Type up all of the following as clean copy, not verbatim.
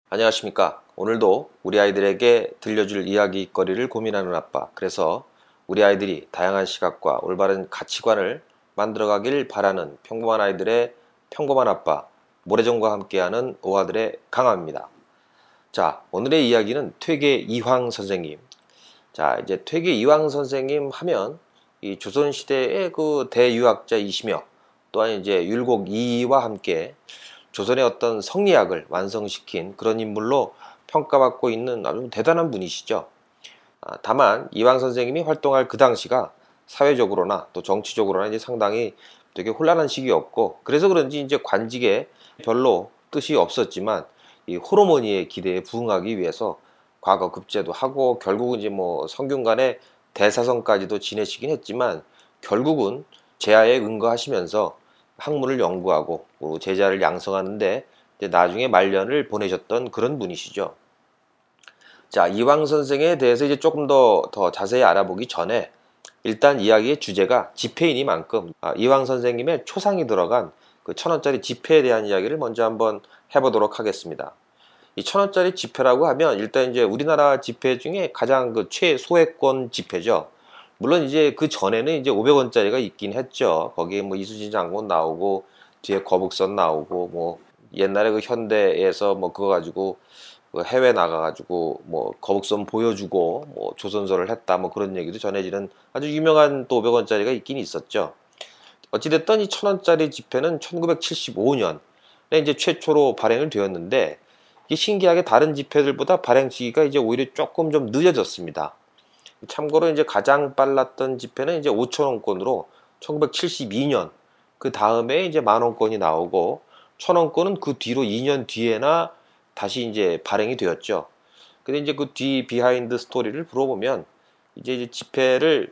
안녕하십니까. 오늘도 우리 아이들에게 들려줄 이야기거리를 고민하는 아빠. 그래서 우리 아이들이 다양한 시각과 올바른 가치관을 만들어가길 바라는 평범한 아이들의 평범한 아빠. 모래정과 함께하는 오아들의 강함입니다. 자, 오늘의 이야기는 퇴계 이황 선생님. 자, 이제 퇴계 이황 선생님 하면 이 조선시대의 그 대유학자이시며 또한 이제 율곡 이이와 함께 조선의 어떤 성리학을 완성시킨 그런 인물로 평가받고 있는 아주 대단한 분이시죠. 다만 이황 선생님이 활동할 그 당시가 사회적으로나 또 정치적으로나 이제 상당히 되게 혼란한 시기였고, 그래서 그런지 이제 관직에 별로 뜻이 없었지만 이 호르몬이의 기대에 부응하기 위해서 과거 급제도 하고 결국은 이제 뭐 성균관의 대사성까지도 지내시긴 했지만 결국은 제하에 응거하시면서 학문을 연구하고 제자를 양성하는데 이제 나중에 말년을 보내셨던 그런 분이시죠. 자, 이황 선생에 대해서 이제 조금 더 자세히 알아보기 전에 일단 이야기의 주제가 지폐이니만큼 이황 선생님의 초상이 들어간 그 1,000원짜리 지폐에 대한 이야기를 먼저 한번 해보도록 하겠습니다. 이 1,000원짜리 지폐라고 하면 일단 이제 우리나라 지폐 중에 가장 그 최소액권 지폐죠. 물론 이제 그 전에는 이제 500원짜리가 있긴 했죠. 거기에 뭐 이순신 장군 나오고 뒤에 거북선 나오고 뭐 옛날에 그 현대에서 뭐 그거 가지고 그 해외 나가가지고 뭐 거북선 보여주고 뭐 조선소를 했다 뭐 그런 얘기도 전해지는 아주 유명한 또 500원짜리가 있긴 있었죠. 어찌됐든 이 1,000원짜리 지폐는 1975년에 이제 최초로 발행을 되었는데 이게 신기하게 다른 지폐들보다 발행 시기가 이제 오히려 조금 좀 늦어졌습니다. 참고로 이제 가장 빨랐던 지폐는 이제 5,000원권으로 1972년 그 다음에 이제 만원권이 나오고 1,000원권은 그 뒤로 2년 뒤에나 다시 이제 발행이 되었죠. 근데 이제 그 뒤 비하인드 스토리를 물어보면 이제 지폐를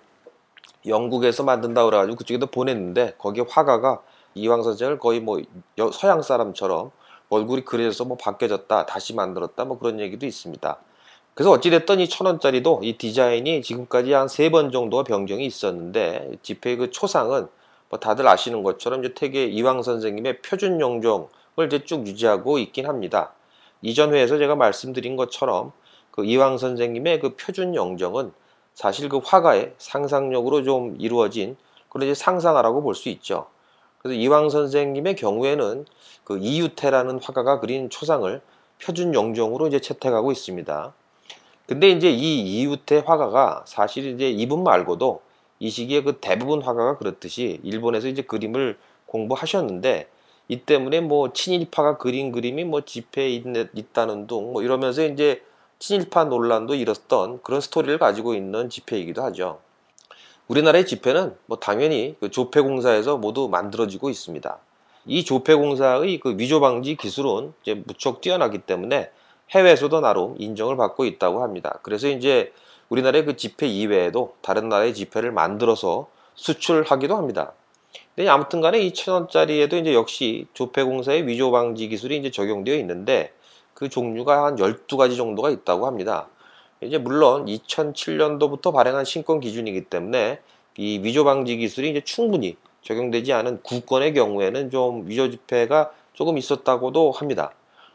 영국에서 만든다 그래가지고 그쪽에도 보냈는데 거기에 화가가 이황 선생을 거의 뭐 서양 사람처럼 얼굴이 그려져서 뭐 바뀌어졌다 다시 만들었다 뭐 그런 얘기도 있습니다. 그래서 어찌됐든 이 1,000원짜리도 이 디자인이 지금까지 한 3번 정도가 변경이 있었는데 지폐의 그 초상은 뭐 다들 아시는 것처럼 이제 퇴계 이황 선생님의 표준 영종을 이제 쭉 유지하고 있긴 합니다. 이전 회에서 제가 말씀드린 것처럼 그 이황 선생님의 그 표준 영정은 사실 그 화가의 상상력으로 좀 이루어진 그런 이제 상상화라고 볼 수 있죠. 그래서 이황 선생님의 경우에는 그 이유태라는 화가가 그린 초상을 표준 영정으로 이제 채택하고 있습니다. 근데 이제 이 이유태 화가가 사실 이제 이분 말고도 이 시기에 그 대부분 화가가 그렇듯이 일본에서 이제 그림을 공부하셨는데 이 때문에 뭐 친일파가 그린 그림이 뭐 집회에 있다는 둥 뭐 이러면서 이제 친일파 논란도 일었던 그런 스토리를 가지고 있는 집회이기도 하죠. 우리나라의 집회는 뭐 당연히 그 조폐공사에서 모두 만들어지고 있습니다. 이 조폐공사의 그 위조 방지 기술은 이제 무척 뛰어나기 때문에 해외에서도 나름 인정을 받고 있다고 합니다. 그래서 이제 우리나라의 그 지폐 이외에도 다른 나라의 지폐를 만들어서 수출하기도 합니다. 근데 아무튼 간에 이 1,000원짜리에도 이제 역시 조폐공사의 위조 방지 기술이 이제 적용되어 있는데 그 종류가 한 12가지 정도가 있다고 합니다. 이제 물론 2007년도부터 발행한 신권 기준이기 때문에 이 위조 방지 기술이 이제 충분히 적용되지 않은 구건의 경우에는 좀 위조 지폐가 조금 있었다고도 합니다.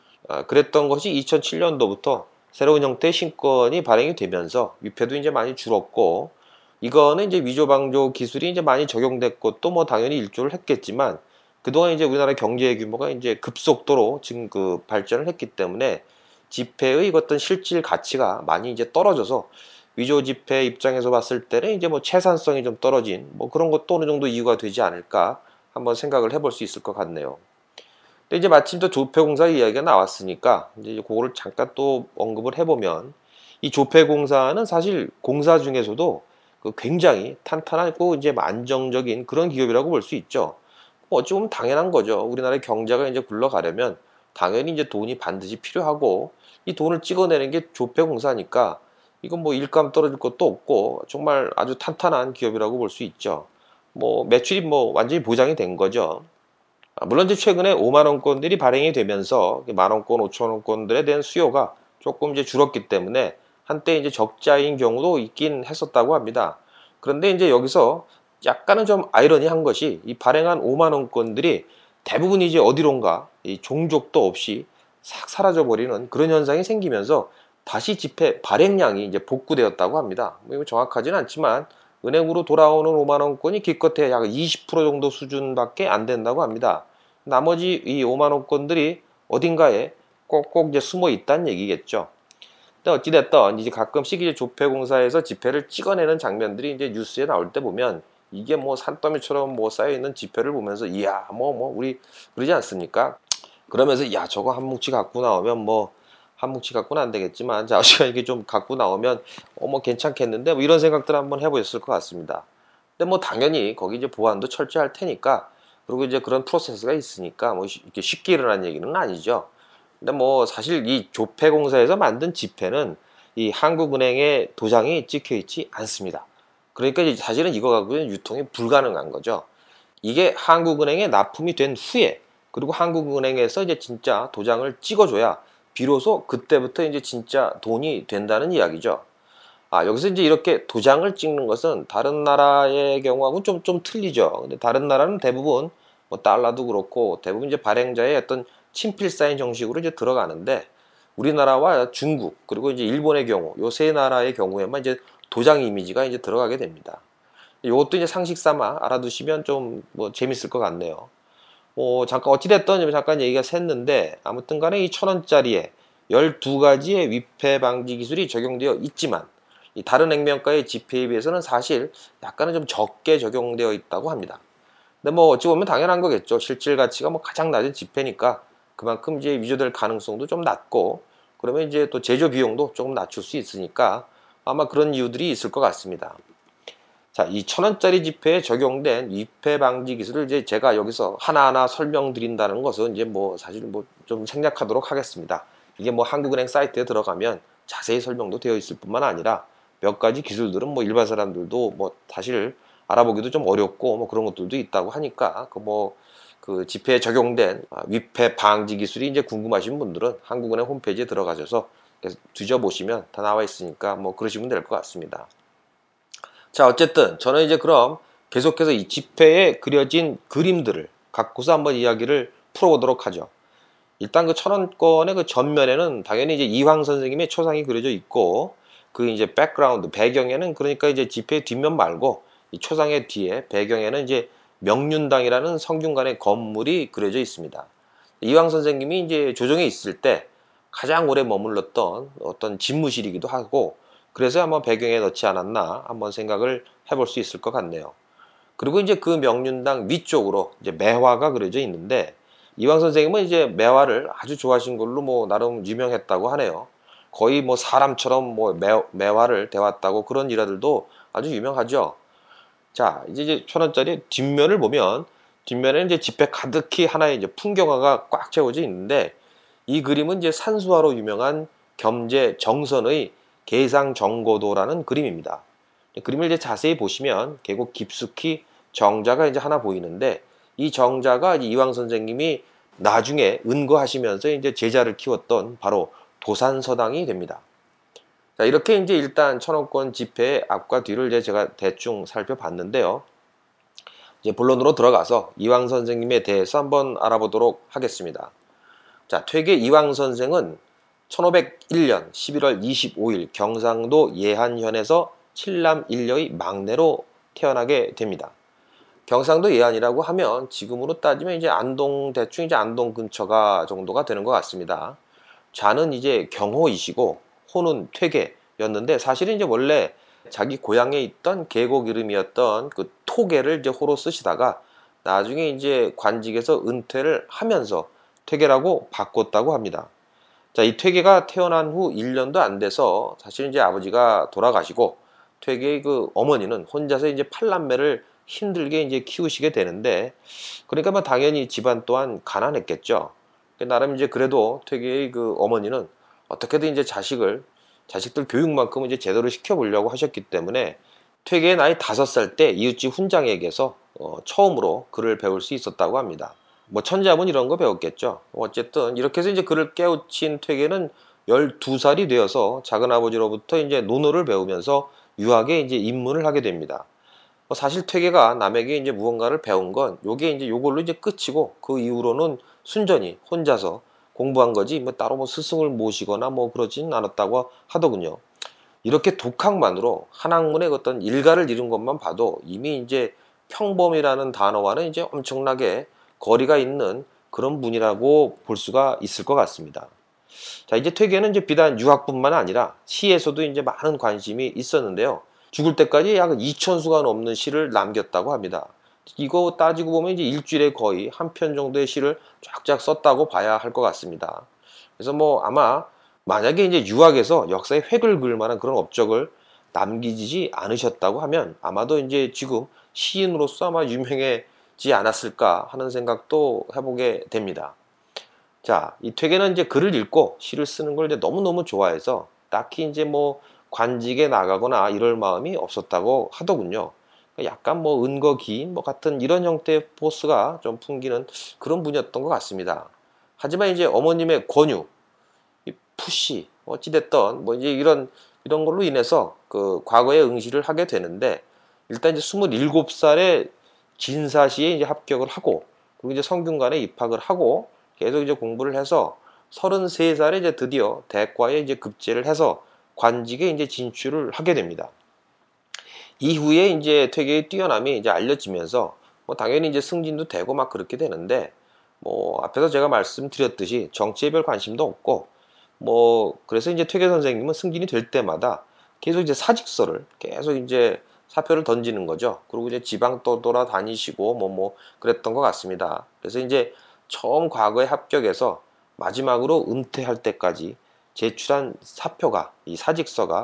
그랬던 것이 2007년도부터 새로운 형태의 신권이 발행이 되면서 위패도 이제 많이 줄었고, 이거는 이제 위조 방조 기술이 이제 많이 적용됐고 또 뭐 당연히 일조를 했겠지만 그동안 이제 우리나라 경제 규모가 이제 급속도로 지금 그 발전을 했기 때문에 지폐의 어떤 실질 가치가 많이 이제 떨어져서 위조 지폐 입장에서 봤을 때는 이제 뭐 채산성이 좀 떨어진 뭐 그런 것도 어느 정도 이유가 되지 않을까 한번 생각을 해볼 수 있을 것 같네요. 근데 이제 마침 또 조폐공사 이야기가 나왔으니까 이제 그거를 잠깐 또 언급을 해보면 이 조폐공사는 사실 공사 중에서도 그 굉장히 탄탄하고 이제 안정적인 그런 기업이라고 볼 수 있죠. 뭐 어찌 보면 당연한 거죠. 우리나라의 경제가 이제 굴러가려면 당연히 이제 돈이 반드시 필요하고 이 돈을 찍어내는 게 조폐공사니까 이건 뭐 일감 떨어질 것도 없고 정말 아주 탄탄한 기업이라고 볼 수 있죠. 뭐 매출이 뭐 완전히 보장이 된 거죠. 물론 이제 최근에 5만 원권들이 발행이 되면서 만 원권, 5천 원권들에 대한 수요가 조금 이제 줄었기 때문에 한때 이제 적자인 경우도 있긴 했었다고 합니다. 그런데 이제 여기서 약간은 좀 아이러니한 것이 이 발행한 5만 원권들이 대부분 이제 어디론가 이 종족도 없이 싹 사라져버리는 그런 현상이 생기면서 다시 지폐 발행량이 이제 복구되었다고 합니다. 뭐 이거 정확하지는 않지만 은행으로 돌아오는 5만 원권이 기껏해 약 20% 정도 수준밖에 안 된다고 합니다. 나머지 이 5만 원권들이 어딘가에 꼭꼭 이제 숨어 있다는 얘기겠죠. 근데 어찌됐든 이제 가끔씩 이제 조폐공사에서 지폐를 찍어내는 장면들이 이제 뉴스에 나올 때 보면 이게 뭐 산더미처럼 뭐 쌓여있는 지폐를 보면서 이야 뭐 우리 그러지 않습니까? 그러면서 야 저거 한 뭉치 갖고 나오면 뭐 한 뭉치 갖고는 안 되겠지만 자 우리가 이게 좀 갖고 나오면 뭐 괜찮겠는데 뭐 이런 생각들 한번 해보셨을 것 같습니다. 근데 뭐 당연히 거기 이제 보안도 철저할 테니까 그리고 이제 그런 프로세스가 있으니까 뭐 이렇게 쉽게 일어난 얘기는 아니죠. 근데 뭐 사실 이 조폐공사에서 만든 지폐는 이 한국은행에 도장이 찍혀 있지 않습니다. 그러니까 사실은 이거 갖고는 유통이 불가능한 거죠. 이게 한국은행에 납품이 된 후에 그리고 한국은행에서 이제 진짜 도장을 찍어줘야 비로소 그때부터 이제 진짜 돈이 된다는 이야기죠. 여기서 이제 이렇게 도장을 찍는 것은 다른 나라의 경우하고는 좀 틀리죠. 근데 다른 나라는 대부분 뭐 달러도 그렇고 대부분 이제 발행자의 어떤 친필 사인 정식으로 이제 들어가는데 우리나라와 중국 그리고 이제 일본의 경우 요 세 나라의 경우에만 이제 도장 이미지가 이제 들어가게 됩니다. 이것도 이제 상식 삼아 알아두시면 좀 뭐 재밌을 것 같네요. 잠깐 어찌됐든 잠깐 얘기가 샜는데 아무튼 간에 이 1,000원짜리에 12가지의 위패 방지 기술이 적용되어 있지만 이 다른 액면가의 지폐에 비해서는 사실 약간은 좀 적게 적용되어 있다고 합니다. 근데 뭐 어찌 보면 당연한 거겠죠. 실질 가치가 뭐 가장 낮은 지폐니까 그만큼 이제 위조될 가능성도 좀 낮고 그러면 이제 또 제조 비용도 조금 낮출 수 있으니까 아마 그런 이유들이 있을 것 같습니다. 자, 이 1,000원짜리 지폐에 적용된 위패 방지 기술을 이제 제가 여기서 하나하나 설명드린다는 것은 이제 뭐 사실 뭐 좀 생략하도록 하겠습니다. 이게 뭐 한국은행 사이트에 들어가면 자세히 설명도 되어 있을 뿐만 아니라 몇 가지 기술들은 뭐 일반 사람들도 뭐 사실 알아보기도 좀 어렵고 뭐 그런 것들도 있다고 하니까 그 지폐에 적용된 위패 방지 기술이 이제 궁금하신 분들은 한국은행 홈페이지에 들어가셔서 뒤져보시면 다 나와 있으니까 뭐 그러시면 될 것 같습니다. 자, 어쨌든 저는 이제 그럼 계속해서 이 지폐에 그려진 그림들을 갖고서 한번 이야기를 풀어보도록 하죠. 일단 그 1,000원권의 그 전면에는 당연히 이제 이황 선생님의 초상이 그려져 있고 그 이제 백그라운드 배경에는 그러니까 이제 지폐의 뒷면 말고 이 초상의 뒤에 배경에는 이제 명륜당이라는 성균관의 건물이 그려져 있습니다. 이황 선생님이 이제 조정에 있을 때 가장 오래 머물렀던 어떤 집무실이기도 하고 그래서 한번 배경에 넣지 않았나 한번 생각을 해볼 수 있을 것 같네요. 그리고 이제 그 명륜당 위쪽으로 이제 매화가 그려져 있는데 이황 선생님은 이제 매화를 아주 좋아하신 걸로 뭐 나름 유명했다고 하네요. 거의 뭐 사람처럼 뭐 매화를 대왔다고 그런 일화들도 아주 유명하죠. 자, 이제 1,000원짜리 뒷면을 보면 뒷면에는 이제 지폐 가득히 하나의 이제 풍경화가 꽉 채워져 있는데 이 그림은 이제 산수화로 유명한 겸재 정선의 계상정고도라는 그림입니다. 그림을 이제 자세히 보시면 계곡 깊숙이 정자가 이제 하나 보이는데 이 정자가 이황 선생님이 나중에 은거하시면서 이제 제자를 키웠던 바로 도산서당이 됩니다. 자, 이렇게 이제 일단 1,000원권 지폐의 앞과 뒤를 이제 제가 대충 살펴봤는데요. 이제 본론으로 들어가서 이황 선생님에 대해서 한번 알아보도록 하겠습니다. 자, 퇴계 이황 선생은 1501년 11월 25일 경상도 예한현에서 칠남 일녀의 막내로 태어나게 됩니다. 경상도 예안이라고 하면 지금으로 따지면 이제 안동 대충 이제 안동 근처가 정도가 되는 것 같습니다. 좌는 이제 경호이시고 호는 퇴계였는데 사실은 이제 원래 자기 고향에 있던 계곡 이름이었던 그 토계를 이제 호로 쓰시다가 나중에 이제 관직에서 은퇴를 하면서 퇴계라고 바꿨다고 합니다. 자, 이 퇴계가 태어난 후 1년도 안 돼서 사실 이제 아버지가 돌아가시고 퇴계의 그 어머니는 혼자서 이제 팔남매를 힘들게 이제 키우시게 되는데 그러니까 뭐 당연히 집안 또한 가난했겠죠. 나름 이제 그래도 퇴계의 그 어머니는 어떻게든 이제 자식들 교육만큼 이제 제대로 시켜보려고 하셨기 때문에 퇴계의 나이 5살 때 이웃집 훈장에게서 처음으로 글을 배울 수 있었다고 합니다. 뭐 천자문 이런 거 배웠겠죠. 어쨌든 이렇게 해서 이제 글을 깨우친 퇴계는 12살이 되어서 작은아버지로부터 이제 논어를 배우면서 유학에 이제 입문을 하게 됩니다. 사실 퇴계가 남에게 이제 무언가를 배운 건 요게 이제 요걸로 이제 끝이고 그 이후로는 순전히 혼자서 공부한 거지 뭐 따로 뭐 스승을 모시거나 뭐 그러진 않았다고 하더군요. 이렇게 독학만으로 한 학문의 어떤 일가를 이룬 것만 봐도 이미 이제 평범이라는 단어와는 이제 엄청나게 거리가 있는 그런 분이라고 볼 수가 있을 것 같습니다. 자, 이제 퇴계는 이제 비단 유학뿐만 아니라 시에서도 이제 많은 관심이 있었는데요. 죽을 때까지 약 2,000수가 넘는 시를 남겼다고 합니다. 이거 따지고 보면 이제 일주일에 거의 한 편 정도의 시를 쫙쫙 썼다고 봐야 할 것 같습니다. 그래서 뭐 아마 만약에 이제 유학에서 역사에 획을 그을 만한 그런 업적을 남기지 않으셨다고 하면 아마도 이제 지금 시인으로서 아마 유명해지지 않았을까 하는 생각도 해보게 됩니다. 자, 이 퇴계는 이제 글을 읽고 시를 쓰는 걸 이제 너무너무 좋아해서 딱히 이제 뭐 관직에 나가거나 이럴 마음이 없었다고 하더군요. 약간 뭐 은거 기인 뭐 같은 이런 형태의 포스가 좀 풍기는 그런 분이었던 것 같습니다. 하지만 이제 어머님의 권유, 이 푸시, 어찌됐던 뭐 이제 이런 걸로 인해서 그 과거에 응시를 하게 되는데 일단 이제 27살에 진사시에 이제 합격을 하고 그리고 이제 성균관에 입학을 하고 계속 이제 공부를 해서 33살에 이제 드디어 대과에 이제 급제를 해서 관직에 이제 진출을 하게 됩니다. 이후에 이제 퇴계의 뛰어남이 이제 알려지면서 뭐 당연히 이제 승진도 되고 막 그렇게 되는데 뭐 앞에서 제가 말씀드렸듯이 정치에 별 관심도 없고 뭐 그래서 이제 퇴계 선생님은 승진이 될 때마다 계속 이제 사직서를 계속 이제 사표를 던지는 거죠. 그리고 이제 지방 또 돌아다니시고 뭐 그랬던 것 같습니다. 그래서 이제 처음 과거에 합격해서 마지막으로 은퇴할 때까지 제출한 사표가 이 사직서가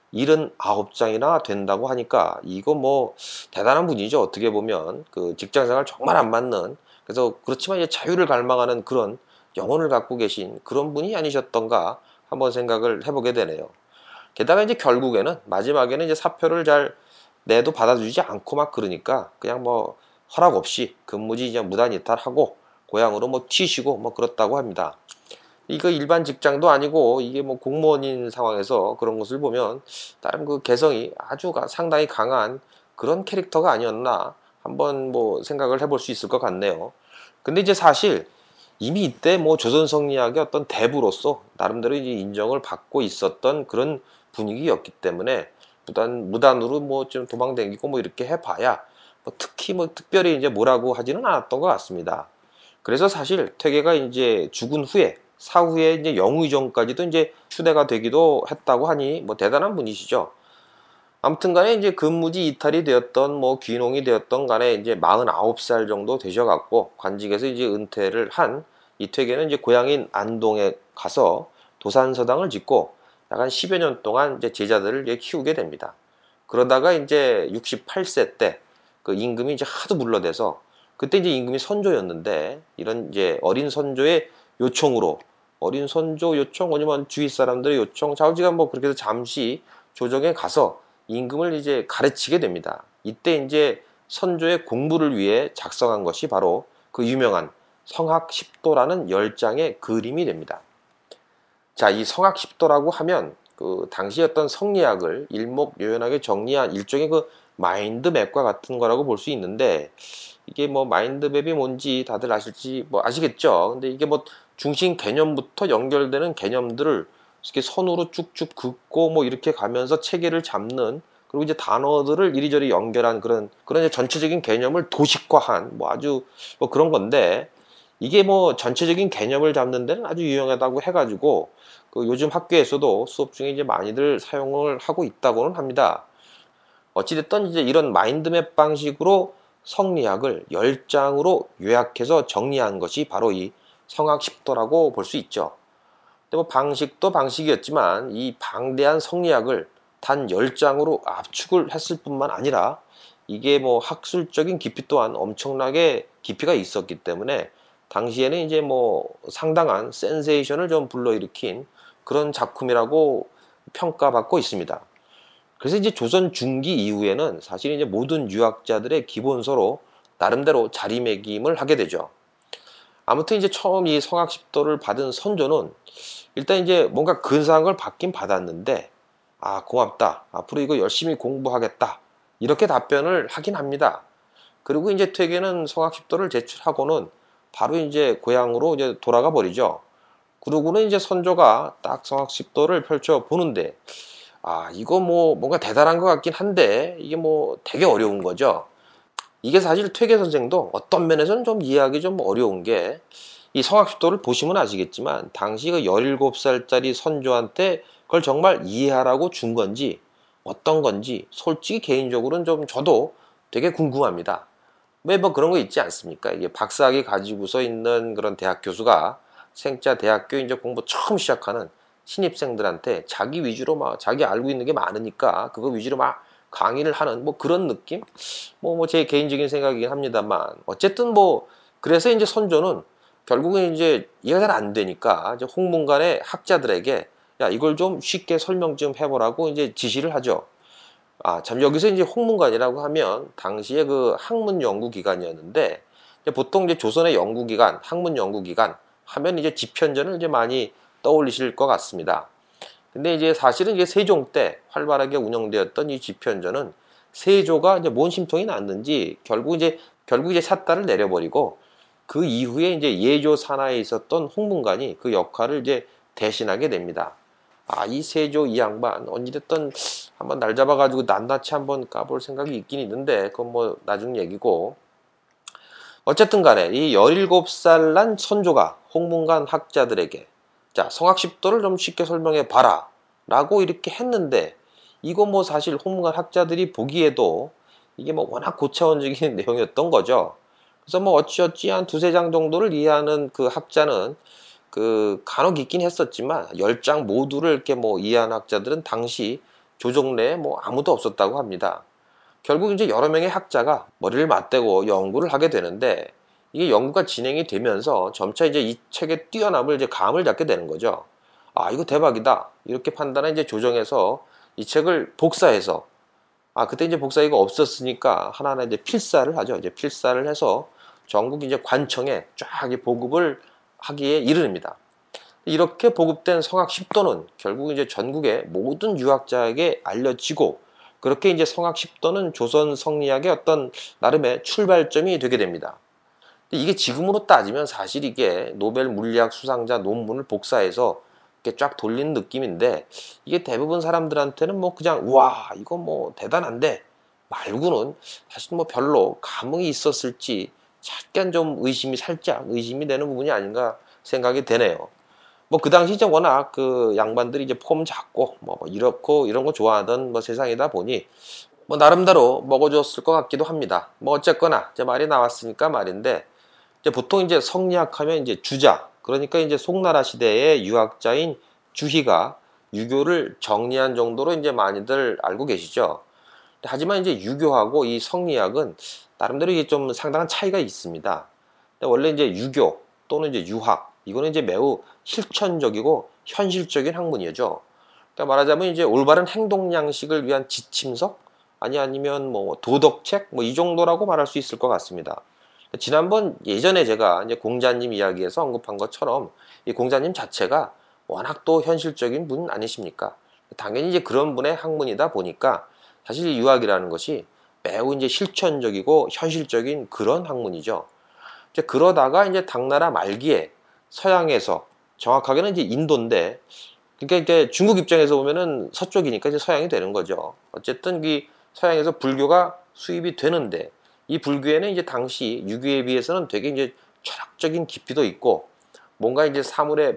79장이나 된다고 하니까 이거 뭐 대단한 분이죠. 어떻게 보면 그 직장생활 정말 안 맞는 그래서 그렇지만 이제 자유를 갈망하는 그런 영혼을 갖고 계신 그런 분이 아니셨던가 한번 생각을 해보게 되네요. 게다가 이제 결국에는 마지막에는 이제 사표를 잘 내도 받아주지 않고 막 그러니까 그냥 뭐 허락 없이 근무지 이제 무단 이탈하고 고향으로 뭐 튀시고 뭐 그렇다고 합니다. 이거 일반 직장도 아니고 이게 뭐 공무원인 상황에서 그런 것을 보면 다른 그 개성이 아주 상당히 강한 그런 캐릭터가 아니었나 한번 뭐 생각을 해볼 수 있을 것 같네요. 근데 이제 사실 이미 이때 뭐 조선성리학의 어떤 대부로서 나름대로 이제 인정을 받고 있었던 그런 분위기였기 때문에 무단으로 뭐 좀 도망다니고 뭐 이렇게 해봐야 뭐 특히 뭐 특별히 이제 뭐라고 하지는 않았던 것 같습니다. 그래서 사실 퇴계가 이제 죽은 후에 사후에 이제 영의정까지도 이제 추대가 되기도 했다고 하니 뭐 대단한 분이시죠. 아무튼 간에 이제 근무지 이탈이 되었던 뭐 귀농이 되었던 간에 이제 49살 정도 되셔갖고 관직에서 이제 은퇴를 한 이퇴계는 이제 고향인 안동에 가서 도산서당을 짓고 약 한 10여 년 동안 이제 제자들을 이제 키우게 됩니다. 그러다가 이제 68세 때 그 임금이 이제 하도 물러대서 그때 이제 임금이 선조였는데 이런 이제 어린 선조의 요청으로 어린 선조 요청 아니면 주위 사람들의 요청 좌우지간 뭐 그렇게 해서 잠시 조정에 가서 임금을 이제 가르치게 됩니다. 이때 이제 선조의 공부를 위해 작성한 것이 바로 그 유명한 성학십도라는 10장의 그림이 됩니다. 자, 이 성학십도라고 하면 그 당시 어떤 성리학을 일목요연하게 정리한 일종의 그 마인드맵과 같은 거라고 볼 수 있는데 이게 뭐 마인드맵이 뭔지 다들 아실지 뭐 아시겠죠? 근데 이게 뭐 중심 개념부터 연결되는 개념들을 이렇게 선으로 쭉쭉 긋고 뭐 이렇게 가면서 체계를 잡는 그리고 이제 단어들을 이리저리 연결한 그런 이제 전체적인 개념을 도식화한 뭐 아주 뭐 그런 건데 이게 뭐 전체적인 개념을 잡는 데는 아주 유용하다고 해가지고 그 요즘 학교에서도 수업 중에 이제 많이들 사용을 하고 있다고는 합니다. 어찌됐든 이제 이런 마인드맵 방식으로 성리학을 10장으로 요약해서 정리한 것이 바로 이 성학십도라고 볼 수 있죠. 근데 뭐 방식도 방식이었지만 이 방대한 성리학을 단 10장으로 압축을 했을 뿐만 아니라 이게 뭐 학술적인 깊이 또한 엄청나게 깊이가 있었기 때문에 당시에는 이제 뭐 상당한 센세이션을 좀 불러일으킨 그런 작품이라고 평가받고 있습니다. 그래서 이제 조선 중기 이후에는 사실 이제 모든 유학자들의 기본서로 나름대로 자리매김을 하게 되죠. 아무튼 이제 처음 이 성학십도를 받은 선조는 일단 이제 뭔가 근사한 걸 받긴 받았는데 아 고맙다 앞으로 이거 열심히 공부하겠다 이렇게 답변을 하긴 합니다. 그리고 이제 퇴계는 성학십도를 제출하고는 바로 이제 고향으로 이제 돌아가 버리죠. 그러고는 이제 선조가 딱 성악십도를 펼쳐 보는데, 이거 뭐 뭔가 대단한 것 같긴 한데 이게 뭐 되게 어려운 거죠. 이게 사실 퇴계 선생도 어떤 면에서는 좀 이해하기 좀 어려운 게, 이 성악십도를 보시면 아시겠지만 당시 그 17살짜리 선조한테 그걸 정말 이해하라고 준 건지 어떤 건지 솔직히 개인적으로는 좀 저도 되게 궁금합니다. 왜 뭐 그런 거 있지 않습니까? 이게 박사학위 가지고서 있는 그런 대학 교수가 생자 대학교 이제 공부 처음 시작하는 신입생들한테 자기 위주로 막 자기 알고 있는 게 많으니까 그거 위주로 막 강의를 하는 뭐 그런 느낌? 뭐 제 개인적인 생각이긴 합니다만, 어쨌든 뭐 그래서 이제 선조는 결국은 이제 이해가 잘 안 되니까 이제 홍문관의 학자들에게 야, 이걸 좀 쉽게 설명 좀 해보라고 이제 지시를 하죠. 참 여기서 이제 홍문관이라고 하면 당시에 그 학문 연구 기관이었는데, 이제 보통 이제 조선의 연구 기관, 학문 연구 기관 하면 이제 집현전을 이제 많이 떠올리실 것 같습니다. 근데 이제 사실은 이제 세종 때 활발하게 운영되었던 이 집현전은 세조가 이제 뭔 심통이 났는지 결국 이제 삿달을 내려버리고, 그 이후에 이제 예조 산하에 있었던 홍문관이 그 역할을 이제 대신하게 됩니다. 이 세조 이 양반 언제됐든 한번 날 잡아가지고 낱낱이 한번 까볼 생각이 있긴 있는데 그건 뭐 나중 얘기고, 어쨌든 간에 이 17살 난 선조가 홍문관 학자들에게 자, 성악십도를 좀 쉽게 설명해 봐라 라고 이렇게 했는데, 이거 뭐 사실 홍문관 학자들이 보기에도 이게 뭐 워낙 고차원적인 내용이었던 거죠. 그래서 뭐 어찌어찌 한 두세 장 정도를 이해하는 그 학자는 그 간혹 있긴 했었지만 10장 모두를 이렇게 뭐 이해하는 학자들은 당시 조정 내에 뭐 아무도 없었다고 합니다. 결국 이제 여러 명의 학자가 머리를 맞대고 연구를 하게 되는데, 이게 연구가 진행이 되면서 점차 이제 이 책의 뛰어남을 이제 감을 잡게 되는 거죠. 이거 대박이다. 이렇게 판단한 이제 조정에서 이 책을 복사해서, 그때 이제 복사기가 없었으니까 하나하나 이제 필사를 하죠. 이제 필사를 해서 전국 이제 관청에 쫙 보급을 하기에 이르릅니다. 이렇게 보급된 성악 10도는 결국 이제 전국의 모든 유학자에게 알려지고, 그렇게 이제 성악 10도는 조선 성리학의 어떤 나름의 출발점이 되게 됩니다. 이게 지금으로 따지면 사실 이게 노벨 물리학 수상자 논문을 복사해서 이렇게 쫙 돌리는 느낌인데, 이게 대부분 사람들한테는 뭐 그냥 우와 이거 뭐 대단한데 말고는 사실 뭐 별로 감흥이 있었을지 약간 좀 살짝 의심이 되는 부분이 아닌가 생각이 되네요. 뭐 그 당시 이제 워낙 그 양반들이 이제 폼 잡고 뭐 이렇고 이런 거 좋아하던 뭐 세상이다 보니 뭐 나름대로 먹어줬을 것 같기도 합니다. 뭐 어쨌거나 이제 말이 나왔으니까 말인데, 이제 보통 이제 성리학하면 이제 주자, 그러니까 이제 송나라 시대의 유학자인 주희가 유교를 정리한 정도로 이제 많이들 알고 계시죠. 하지만 이제 유교하고 이 성리학은 나름대로 이게 좀 상당한 차이가 있습니다. 원래 이제 유교 또는 이제 유학, 이거는 이제 매우 실천적이고 현실적인 학문이죠. 그러니까 말하자면 이제 올바른 행동 양식을 위한 지침서, 아니면 뭐 도덕책 뭐 이 정도라고 말할 수 있을 것 같습니다. 지난번 예전에 제가 이제 공자님 이야기에서 언급한 것처럼 이 공자님 자체가 워낙 또 현실적인 분 아니십니까? 당연히 이제 그런 분의 학문이다 보니까 사실 이 유학이라는 것이 매우 이제 실천적이고 현실적인 그런 학문이죠. 이제 그러다가 이제 당나라 말기에 서양에서, 정확하게는 이제 인도인데, 그러니까 이제 중국 입장에서 보면은 서쪽이니까 이제 서양이 되는 거죠. 어쨌든 이 서양에서 불교가 수입이 되는데, 이 불교에는 이제 당시 유교에 비해서는 되게 이제 철학적인 깊이도 있고, 뭔가 이제 사물의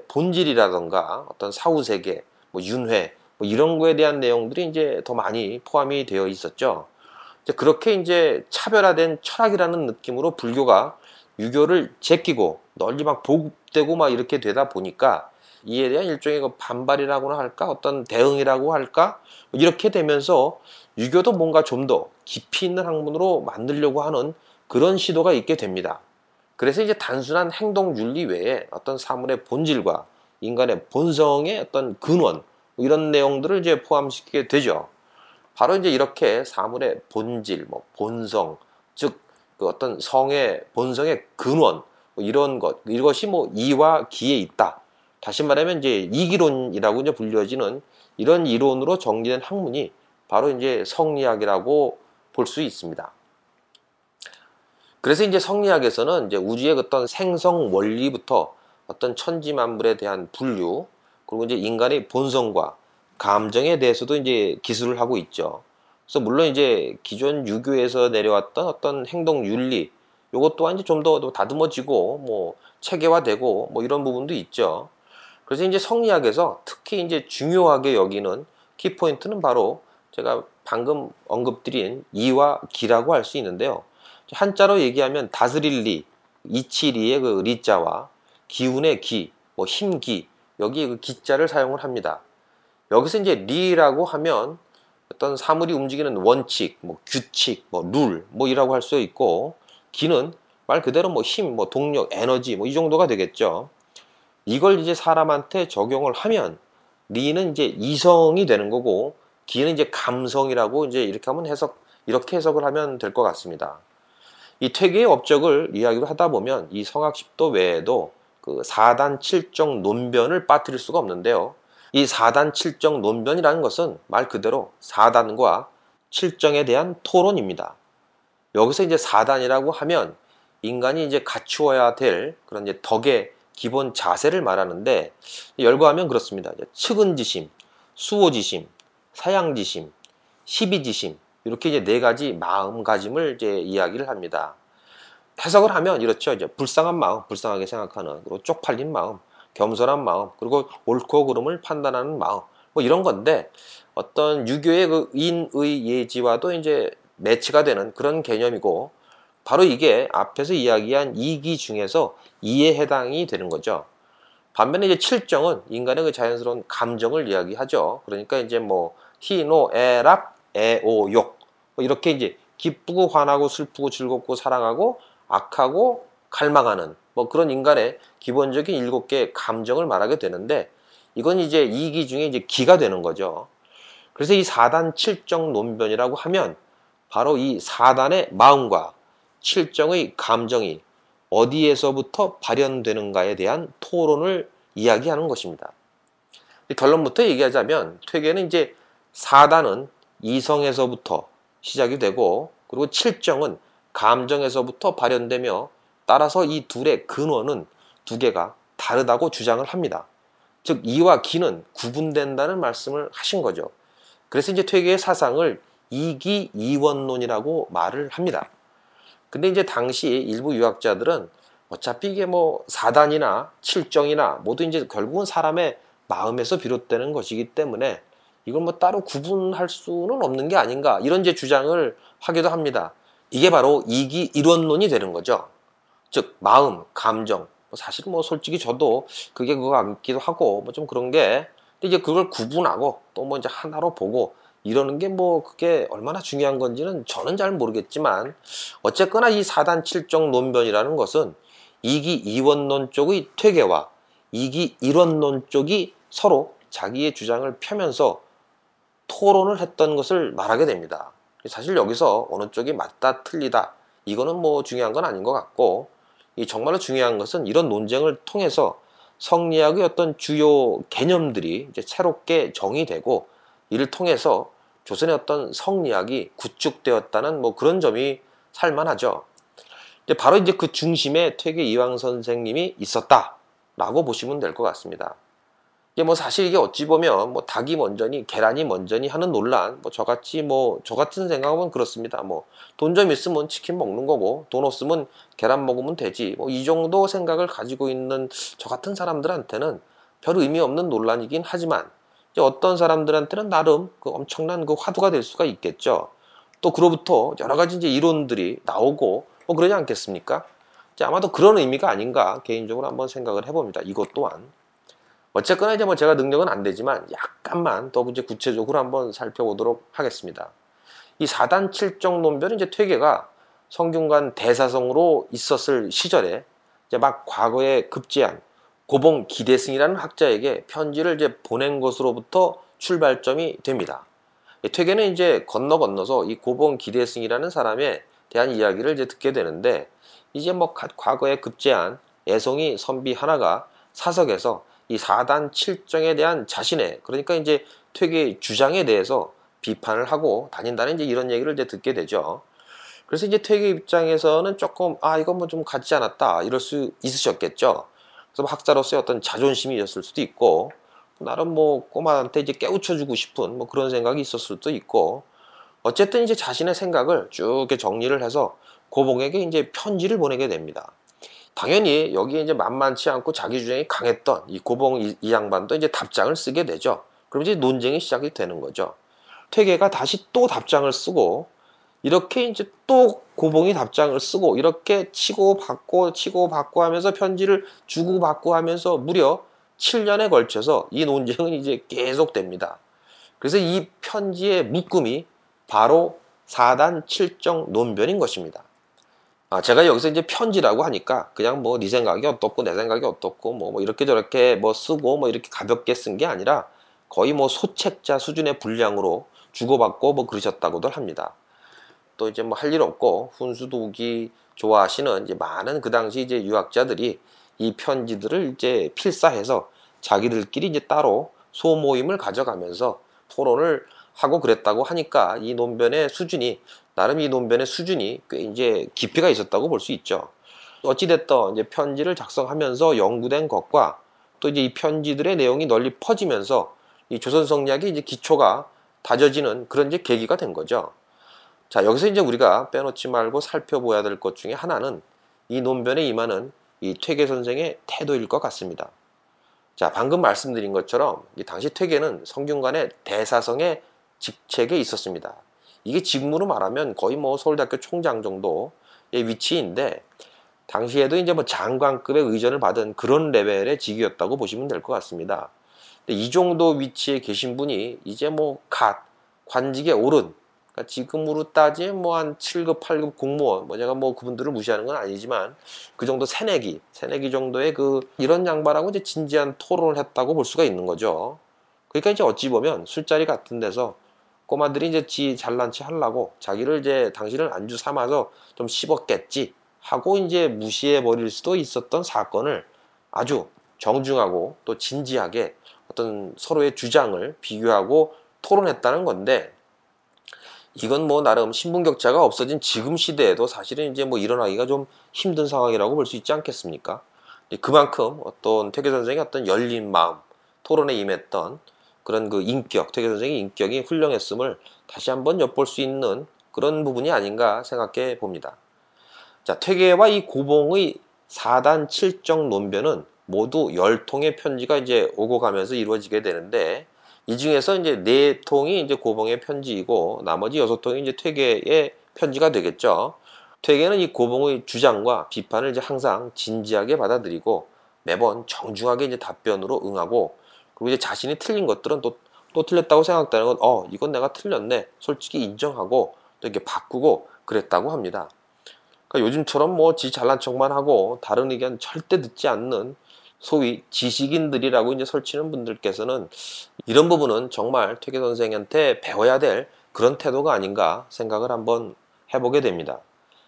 본질이라던가 어떤 사후세계, 뭐 윤회, 뭐 이런 거에 대한 내용들이 이제 더 많이 포함이 되어 있었죠. 이제 그렇게 이제 차별화된 철학이라는 느낌으로 불교가 유교를 제끼고 널리 막 보급되고 막 이렇게 되다 보니까, 이에 대한 일종의 그 반발이라고나 할까, 어떤 대응이라고 할까, 이렇게 되면서 유교도 뭔가 좀 더 깊이 있는 학문으로 만들려고 하는 그런 시도가 있게 됩니다. 그래서 이제 단순한 행동 윤리 외에 어떤 사물의 본질과 인간의 본성의 어떤 근원, 이런 내용들을 이제 포함시키게 되죠. 바로 이제 이렇게 사물의 본질, 뭐 본성, 즉 그 어떤 성의 본성의 근원, 뭐 이런 것, 이것이 뭐 이와 기에 있다. 다시 말하면 이제 이기론이라고 이제 불려지는 이런 이론으로 정리된 학문이 바로 이제 성리학이라고 볼 수 있습니다. 그래서 이제 성리학에서는 이제 우주의 어떤 생성 원리부터 어떤 천지만물에 대한 분류, 그리고 이제 인간의 본성과 감정에 대해서도 이제 기술을 하고 있죠. 그래서 물론 이제 기존 유교에서 내려왔던 어떤 행동 윤리, 요것 또한 이제 좀 더 다듬어지고 뭐 체계화되고 뭐 이런 부분도 있죠. 그래서 이제 성리학에서 특히 이제 중요하게 여기는 키포인트는 바로 제가 방금 언급드린 이와 기라고 할 수 있는데요. 한자로 얘기하면 다스릴 리, 이치리의 그 리자와 기운의 기, 뭐 힘기, 여기에 그 기자를 사용을 합니다. 여기서 이제 리라고 하면 어떤 사물이 움직이는 원칙, 뭐 규칙, 뭐 룰, 뭐 이라고 할 수 있고, 기는 말 그대로 뭐 힘, 뭐 동력, 에너지, 뭐 이 정도가 되겠죠. 이걸 이제 사람한테 적용을 하면 리는 이제 이성이 되는 거고, 기는 이제 감성이라고 이제 이렇게 하면 이렇게 해석을 하면 될 것 같습니다. 이 퇴계의 업적을 이야기를 하다 보면 이 성학십도 외에도 그 사단 칠정 논변을 빠뜨릴 수가 없는데요. 이 사단 칠정 논변이라는 것은 말 그대로 사단과 칠정에 대한 토론입니다. 여기서 이제 사단이라고 하면 인간이 이제 갖추어야 될 그런 이제 덕의 기본 자세를 말하는데, 열거하면 그렇습니다. 측은지심, 수호지심, 사양지심, 시비지심, 이렇게 이제 네 가지 마음가짐을 이제 이야기를 합니다. 해석을 하면 이렇죠. 이제 불쌍한 마음, 불쌍하게 생각하는, 그리고 쪽팔린 마음, 겸손한 마음, 그리고 옳고 그름을 판단하는 마음, 뭐 이런 건데, 어떤 유교의 그 인의 예지와도 이제 매치가 되는 그런 개념이고, 바로 이게 앞에서 이야기한 이기 중에서 이에 해당이 되는 거죠. 반면에 이제 칠정은 인간의 그 자연스러운 감정을 이야기하죠. 그러니까 이제 뭐 희노 애락 애오욕, 뭐 이렇게 이제 기쁘고 화나고 슬프고 즐겁고 사랑하고 악하고 갈망하는 뭐 그런 인간의 기본적인 7개의 감정을 말하게 되는데, 이건 이제 이기 중에 이제 기가 되는 거죠. 그래서 이 사단 칠정 논변이라고 하면 바로 이 사단의 마음과 칠정의 감정이 어디에서부터 발현되는가에 대한 토론을 이야기하는 것입니다. 결론부터 얘기하자면 퇴계는 이제 사단은 이성에서부터 시작이 되고, 그리고 칠정은 감정에서부터 발현되며, 따라서 이 둘의 근원은 두 개가 다르다고 주장을 합니다. 즉 이와 기는 구분된다는 말씀을 하신 거죠. 그래서 이제 퇴계의 사상을 이기이원론이라고 말을 합니다. 근데 이제 당시 일부 유학자들은 어차피 이게 뭐 사단이나 칠정이나 모두 이제 결국은 사람의 마음에서 비롯되는 것이기 때문에 이걸 뭐 따로 구분할 수는 없는 게 아닌가, 이런 이제 주장을 하기도 합니다. 이게 바로 이기일원론이 되는 거죠. 즉 마음, 감정, 사실 뭐 솔직히 저도 그게 그거 같기도 하고 뭐 좀 그런 게, 이제 그걸 구분하고 또 뭐 이제 하나로 보고 이러는 게 뭐 그게 얼마나 중요한 건지는 저는 잘 모르겠지만, 어쨌거나 이 사단 칠정 논변이라는 것은 이기 이원론 쪽의 퇴계와 이기 일원론 쪽이 서로 자기의 주장을 펴면서 토론을 했던 것을 말하게 됩니다. 사실 여기서 어느 쪽이 맞다 틀리다 이거는 뭐 중요한 건 아닌 것 같고, 이 정말로 중요한 것은 이런 논쟁을 통해서 성리학의 어떤 주요 개념들이 이제 새롭게 정의되고, 이를 통해서 조선의 어떤 성리학이 구축되었다는 뭐 그런 점이 살만하죠. 바로 이제 그 중심에 퇴계 이황 선생님이 있었다라고 보시면 될 것 같습니다. 이게 뭐 사실 이게 어찌 보면 뭐 닭이 먼저니 계란이 먼저니 하는 논란, 뭐 저 같은 생각은 그렇습니다. 뭐 돈 좀 있으면 치킨 먹는 거고 돈 없으면 계란 먹으면 되지, 뭐 이 정도 생각을 가지고 있는 저 같은 사람들한테는 별 의미 없는 논란이긴 하지만, 이제 어떤 사람들한테는 나름 그 엄청난 그 화두가 될 수가 있겠죠. 또 그로부터 여러 가지 이제 이론들이 나오고 뭐 그러지 않겠습니까? 이제 아마도 그런 의미가 아닌가 개인적으로 한번 생각을 해봅니다. 이것 또한. 어쨌거나 이제 뭐 제가 능력은 안 되지만 약간만 더 이제 구체적으로 한번 살펴보도록 하겠습니다. 이 사단 칠정 논변은 이제 퇴계가 성균관 대사성으로 있었을 시절에 이제 막 과거에 급제한 고봉 기대승이라는 학자에게 편지를 이제 보낸 것으로부터 출발점이 됩니다. 퇴계는 이제 건너서 이 고봉 기대승이라는 사람에 대한 이야기를 이제 듣게 되는데, 이제 뭐 과거에 급제한 애송이 선비 하나가 사석에서 이 사단 칠정에 대한 자신의, 그러니까 이제 퇴계 주장에 대해서 비판을 하고 다닌다는 이제 이런 얘기를 이제 듣게 되죠. 그래서 이제 퇴계 입장에서는 조금 이건 뭐 좀 같지 않았다 이럴 수 있으셨겠죠. 그래서 학자로서의 어떤 자존심이 있었을 수도 있고, 나름 뭐 꼬마한테 이제 깨우쳐주고 싶은 뭐 그런 생각이 있었을 수도 있고, 어쨌든 이제 자신의 생각을 쭉 이렇게 정리를 해서 고봉에게 이제 편지를 보내게 됩니다. 당연히 여기에 이제 만만치 않고 자기 주장이 강했던 이 고봉 이 양반도 이제 답장을 쓰게 되죠. 그럼 이제 논쟁이 시작이 되는 거죠. 퇴계가 다시 또 답장을 쓰고, 이렇게 이제 또 고봉이 답장을 쓰고, 이렇게 치고 받고 하면서 편지를 주고 받고 하면서 무려 7년에 걸쳐서 이 논쟁은 이제 계속됩니다. 그래서 이 편지의 묶음이 바로 사단 칠정 논변인 것입니다. 제가 여기서 이제 편지라고 하니까 그냥 뭐 네 생각이 어떻고 내 생각이 어떻고 뭐 이렇게 저렇게 뭐 쓰고 뭐 이렇게 가볍게 쓴 게 아니라 거의 뭐 소책자 수준의 분량으로 주고받고 뭐 그러셨다고들 합니다. 또 이제 뭐 할 일 없고 훈수두기 좋아하시는 이제 많은 그 당시 이제 유학자들이 이 편지들을 이제 필사해서 자기들끼리 이제 따로 소모임을 가져가면서 토론을 하고 그랬다고 하니까 이 논변의 수준이, 나름 이 논변의 수준이 꽤 이제 깊이가 있었다고 볼 수 있죠. 어찌됐든 이제 편지를 작성하면서 연구된 것과 또 이제 이 편지들의 내용이 널리 퍼지면서 이 조선성리학의 이제 기초가 다져지는 그런 이제 계기가 된 거죠. 자, 여기서 이제 우리가 빼놓지 말고 살펴봐야 될 것 중에 하나는 이 논변에 임하는 이 퇴계 선생의 태도일 것 같습니다. 자, 방금 말씀드린 것처럼 이 당시 퇴계는 성균관의 대사성의 직책에 있었습니다. 이게 직무로 말하면 거의 뭐 서울대학교 총장 정도의 위치인데, 당시에도 이제 뭐 장관급의 의전을 받은 그런 레벨의 직위였다고 보시면 될 것 같습니다. 근데 이 정도 위치에 계신 분이 이제 뭐 관직에 오른, 그러니까 지금으로 따지면 뭐 한 7급, 8급 공무원, 뭐 제가 뭐 그분들을 무시하는 건 아니지만 그 정도 새내기 정도의 그 이런 양반하고 이제 진지한 토론을 했다고 볼 수가 있는 거죠. 그러니까 이제 어찌 보면 술자리 같은 데서 꼬마들이 이제 지 잘난 체 하려고 자기를 이제 당신을 안주 삼아서 좀 씹었겠지 하고 이제 무시해 버릴 수도 있었던 사건을 아주 정중하고 또 진지하게 어떤 서로의 주장을 비교하고 토론했다는 건데, 이건 뭐 나름 신분격차가 없어진 지금 시대에도 사실은 이제 뭐 일어나기가 좀 힘든 상황이라고 볼 수 있지 않겠습니까? 그만큼 어떤 퇴계 선생의 어떤 열린 마음, 토론에 임했던 그런 그 인격, 퇴계 선생의 인격이 훌륭했음을 다시 한번 엿볼 수 있는 그런 부분이 아닌가 생각해 봅니다. 자, 퇴계와 이 고봉의 사단 칠정 논변은 모두 10통의 편지가 이제 오고 가면서 이루어지게 되는데, 이 중에서 이제 4통이 이제 고봉의 편지이고 나머지 6통이 이제 퇴계의 편지가 되겠죠. 퇴계는 이 고봉의 주장과 비판을 이제 항상 진지하게 받아들이고 매번 정중하게 이제 답변으로 응하고, 그리고 이제 자신이 틀린 것들은 또 틀렸다고 생각되는 건 이건 내가 틀렸네 솔직히 인정하고 또 이렇게 바꾸고 그랬다고 합니다. 그러니까 요즘처럼 뭐 지 잘난 척만 하고 다른 의견 절대 듣지 않는 소위 지식인들이라고 이제 설치는 분들께서는 이런 부분은 정말 퇴계 선생한테 배워야 될 그런 태도가 아닌가 생각을 한번 해보게 됩니다.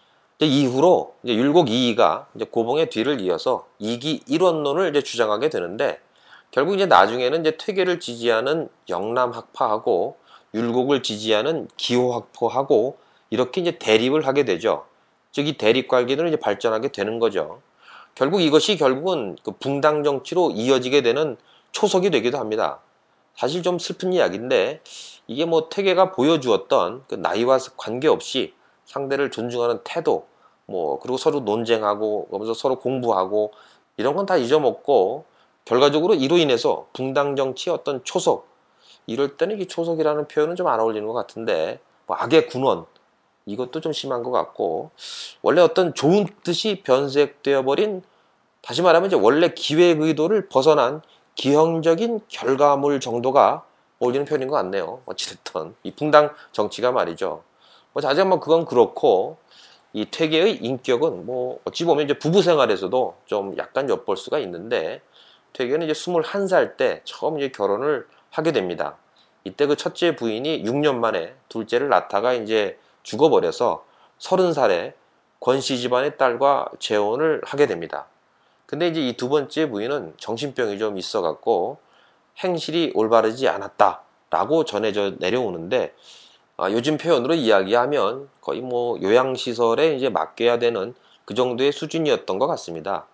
이후로 이제 율곡 이이가 이제 고봉의 뒤를 이어서 이기 일원론을 이제 주장하게 되는데, 결국 이제 나중에는 이제 퇴계를 지지하는 영남학파하고 율곡을 지지하는 기호학파하고 이렇게 이제 대립을 하게 되죠. 즉 이 대립관계는 이제 발전하게 되는 거죠. 결국 이것이 결국은 그 붕당 정치로 이어지게 되는 초석이 되기도 합니다. 사실 좀 슬픈 이야기인데, 이게 뭐 퇴계가 보여주었던 그 나이와 관계없이 상대를 존중하는 태도, 뭐 그리고 서로 논쟁하고 그러면서 서로 공부하고 이런 건 다 잊어먹고, 결과적으로 이로 인해서 붕당 정치의 어떤 초석, 이럴 때는 이 초석이라는 표현은 좀 안 어울리는 것 같은데, 뭐 악의 군원, 이것도 좀 심한 것 같고, 원래 어떤 좋은 뜻이 변색되어 버린, 다시 말하면 이제 원래 기획 의도를 벗어난 기형적인 결과물 정도가 어울리는 표현인 것 같네요. 어찌됐든 이 붕당 정치가 말이죠. 뭐 자세히 그건 그렇고, 이 퇴계의 인격은 뭐 어찌 보면 이제 부부 생활에서도 좀 약간 엿볼 수가 있는데, 퇴계는 이제 21살 때 처음 이제 결혼을 하게 됩니다. 이때 그 첫째 부인이 6년 만에 둘째를 낳다가 이제 죽어버려서 30살에 권씨 집안의 딸과 재혼을 하게 됩니다. 근데 이제 이 두 번째 부인은 정신병이 좀 있어갖고 행실이 올바르지 않았다라고 전해져 내려오는데, 요즘 표현으로 이야기하면 거의 뭐 요양시설에 이제 맡겨야 되는 그 정도의 수준이었던 것 같습니다.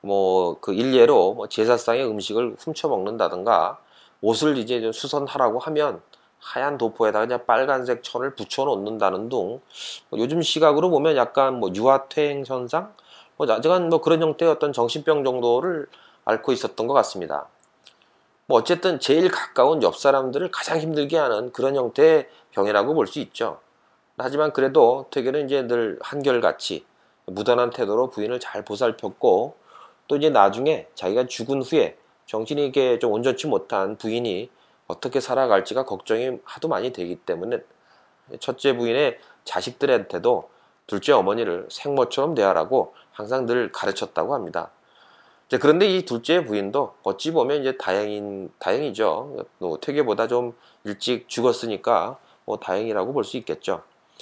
뭐 그 일례로 뭐 제사상의 음식을 훔쳐 먹는다든가 옷을 이제 좀 수선하라고 하면 하얀 도포에다가 그냥 빨간색 천을 붙여 놓는다는 등 요즘 시각으로 보면 약간 뭐 유아퇴행 현상, 뭐 아직은 뭐 그런 형태의 어떤 정신병 정도를 앓고 있었던 것 같습니다. 뭐 어쨌든 제일 가까운 옆 사람들을 가장 힘들게 하는 그런 형태의 병이라고 볼 수 있죠. 하지만 그래도 퇴계는 이제 늘 한결같이 무던한 태도로 부인을 잘 보살폈고, 또 이제 나중에 자기가 죽은 후에 정신이 이게 좀 온전치 못한 부인이 어떻게 살아갈지가 걱정이 하도 많이 되기 때문에 첫째 부인의 자식들한테도 둘째 어머니를 생모처럼 대하라고 항상 늘 가르쳤다고 합니다. 그런데 이 둘째 부인도 어찌 보면 이제 다행이죠. 뭐 퇴계보다 좀 일찍 죽었으니까 뭐 다행이라고 볼 수 있겠죠.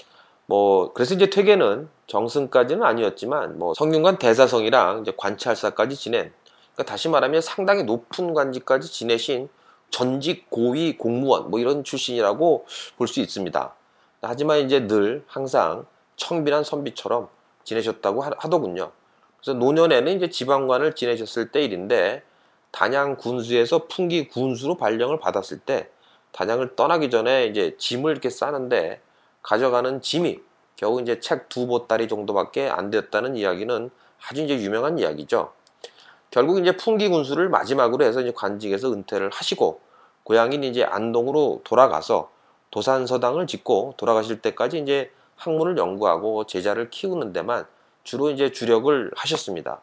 뭐 그래서 이제 퇴계는 정승까지는 아니었지만 뭐 성균관 대사성이랑 이제 관찰사까지 지낸, 그러니까 다시 말하면 상당히 높은 관직까지 지내신 전직 고위 공무원 뭐 이런 출신이라고 볼 수 있습니다. 하지만 이제 늘 항상 청빈한 선비처럼 지내셨다고 하더군요. 그래서 노년에는 이제 지방관을 지내셨을 때 일인데, 단양 군수에서 풍기 군수로 발령을 받았을 때 단양을 떠나기 전에 이제 짐을 이렇게 싸는데 가져가는 짐이 겨우 이제 책 두 보따리 정도밖에 안 되었다는 이야기는 아주 이제 유명한 이야기죠. 결국 이제 풍기 군수를 마지막으로 해서 이제 관직에서 은퇴를 하시고 고향인 이제 안동으로 돌아가서 도산서당을 짓고 돌아가실 때까지 이제 학문을 연구하고 제자를 키우는 데만 주로 이제 주력을 하셨습니다.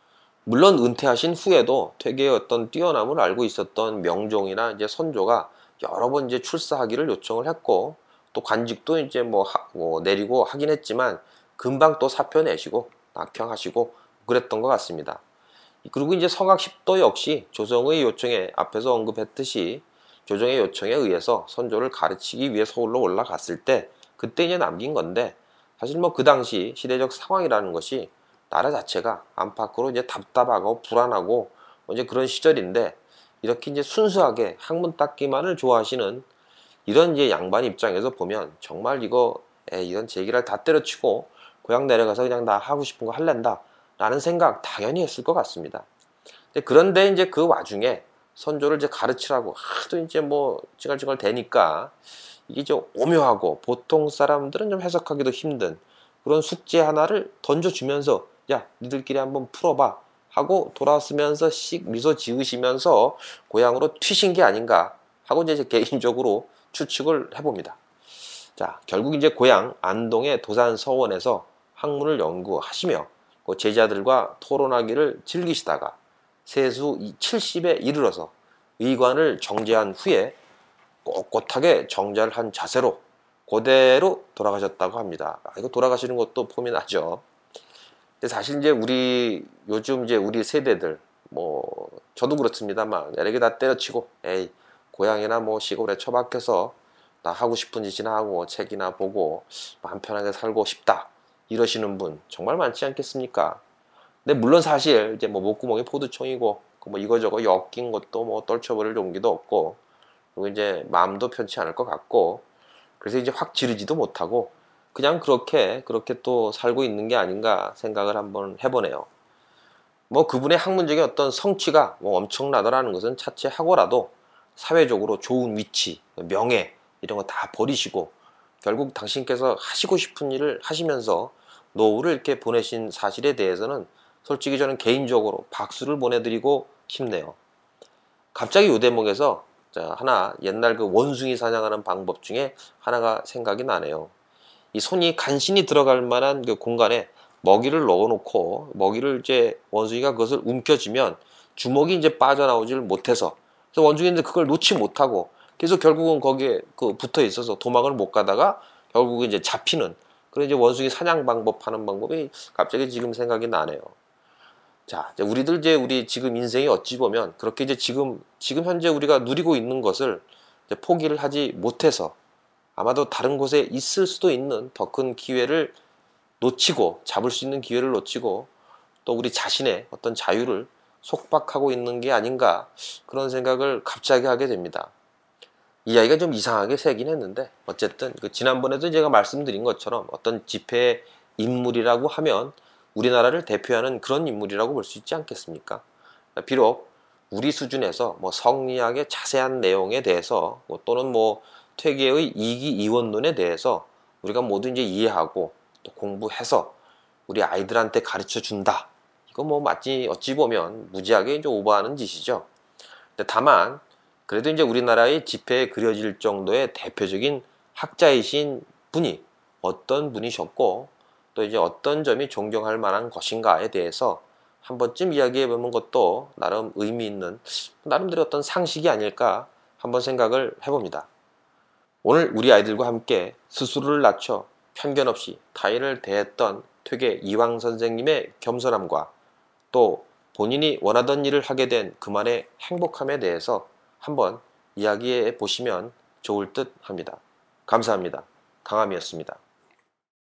물론 은퇴하신 후에도 되게 어떤 뛰어남을 알고 있었던 명종이나 이제 선조가 여러 번 이제 출사하기를 요청을 했고, 또 관직도 이제 뭐 내리고 하긴 했지만 금방 또 사표 내시고 낙향하시고 그랬던 것 같습니다. 그리고 이제 성악 10도 역시 조정의 요청에 앞에서 언급했듯이 조정의 요청에 의해서 선조를 가르치기 위해 서울로 올라갔을 때 그때 이제 남긴 건데, 사실 뭐 그 당시 시대적 상황이라는 것이 나라 자체가 안팎으로 이제 답답하고 불안하고 뭐 이제 그런 시절인데, 이렇게 이제 순수하게 학문 닦기만을 좋아하시는 이런 이제 양반 입장에서 보면 정말 이건 제기를 다 때려치고 고향 내려가서 그냥 나 하고 싶은 거 할랜다 라는 생각 당연히 했을 것 같습니다. 그런데 이제 그 와중에 선조를 이제 가르치라고 하도 이제 뭐 찡얼찡얼 대니까 이게 좀 오묘하고 보통 사람들은 좀 해석하기도 힘든 그런 숙제 하나를 던져주면서 야 니들끼리 한번 풀어봐 하고 돌아서면서 씩 미소 지으시면서 고향으로 튀신 게 아닌가 하고 이제 개인적으로 추측을 해봅니다. 자, 결국 이제 고향 안동의 도산서원에서 학문을 연구하시며 그 제자들과 토론하기를 즐기시다가 세수 70에 이르러서 의관을 정제한 후에 꼿꼿하게 정자를 한 자세로 그대로 돌아가셨다고 합니다. 이거 돌아가시는 것도 폼이 나죠. 근데 사실 이제 요즘 이제 우리 세대들 뭐 저도 그렇습니다만 여러 개 다 때려치고 에이 고향이나 뭐 시골에 처박혀서 나 하고 싶은 짓이나 하고 책이나 보고 마음 편하게 살고 싶다 이러시는 분 정말 많지 않겠습니까? 근데 물론 사실 이제 뭐 목구멍이 포도청이고 뭐 이거저거 엮인 것도 뭐 떨쳐버릴 용기도 없고, 그리고 이제 마음도 편치 않을 것 같고, 그래서 이제 확 지르지도 못하고 그냥 그렇게 또 살고 있는 게 아닌가 생각을 한번 해보네요. 뭐 그분의 학문적인 어떤 성취가 뭐 엄청나더라는 것은 차치하고라도 사회적으로 좋은 위치, 명예 이런 거 다 버리시고 결국 당신께서 하시고 싶은 일을 하시면서 노후를 이렇게 보내신 사실에 대해서는 솔직히 저는 개인적으로 박수를 보내드리고 싶네요. 갑자기 요 대목에서 하나 옛날 그 원숭이 사냥하는 방법 중에 하나가 생각이 나네요. 이 손이 간신히 들어갈 만한 그 공간에 먹이를 넣어놓고 먹이를 이제 원숭이가 그것을 움켜쥐면 주먹이 이제 빠져나오질 못해서, 그래서 원숭이는 그걸 놓지 못하고 계속 결국은 거기에 그 붙어 있어서 도망을 못 가다가 결국은 이제 잡히는 그런 이제 원숭이 사냥 방법 하는 방법이 갑자기 지금 생각이 나네요. 자, 우리 지금 인생이 어찌 보면 그렇게 이제 지금 현재 우리가 누리고 있는 것을 이제 포기를 하지 못해서 아마도 다른 곳에 있을 수도 있는 더 큰 기회를 놓치고 잡을 수 있는 기회를 놓치고 또 우리 자신의 어떤 자유를 속박하고 있는 게 아닌가 그런 생각을 갑자기 하게 됩니다. 이 이야기가 좀 이상하게 새긴 했는데 어쨌든 지난번에도 제가 말씀드린 것처럼 어떤 집회의 인물이라고 하면 우리나라를 대표하는 그런 인물이라고 볼 수 있지 않겠습니까? 비록 우리 수준에서 성리학의 자세한 내용에 대해서 또는 퇴계의 이기이원론에 대해서 우리가 모두 이제 이해하고 또 공부해서 우리 아이들한테 가르쳐 준다. 이거 마치 어찌 보면 무지하게 이제 오버하는 짓이죠. 근데 다만 그래도 이제 우리나라의 지폐에 그려질 정도의 대표적인 학자이신 분이 어떤 분이셨고 또 이제 어떤 점이 존경할 만한 것인가에 대해서 한 번쯤 이야기해 보는 것도 나름 의미 있는 나름대로 어떤 상식이 아닐까 한번 생각을 해봅니다. 오늘 우리 아이들과 함께 스스로를 낮춰 편견 없이 타인을 대했던 퇴계 이황 선생님의 겸손함과 또 본인이 원하던 일을 하게 된 그만의 행복함에 대해서 한번 이야기해 보시면 좋을 듯 합니다. 감사합니다. 강함이었습니다.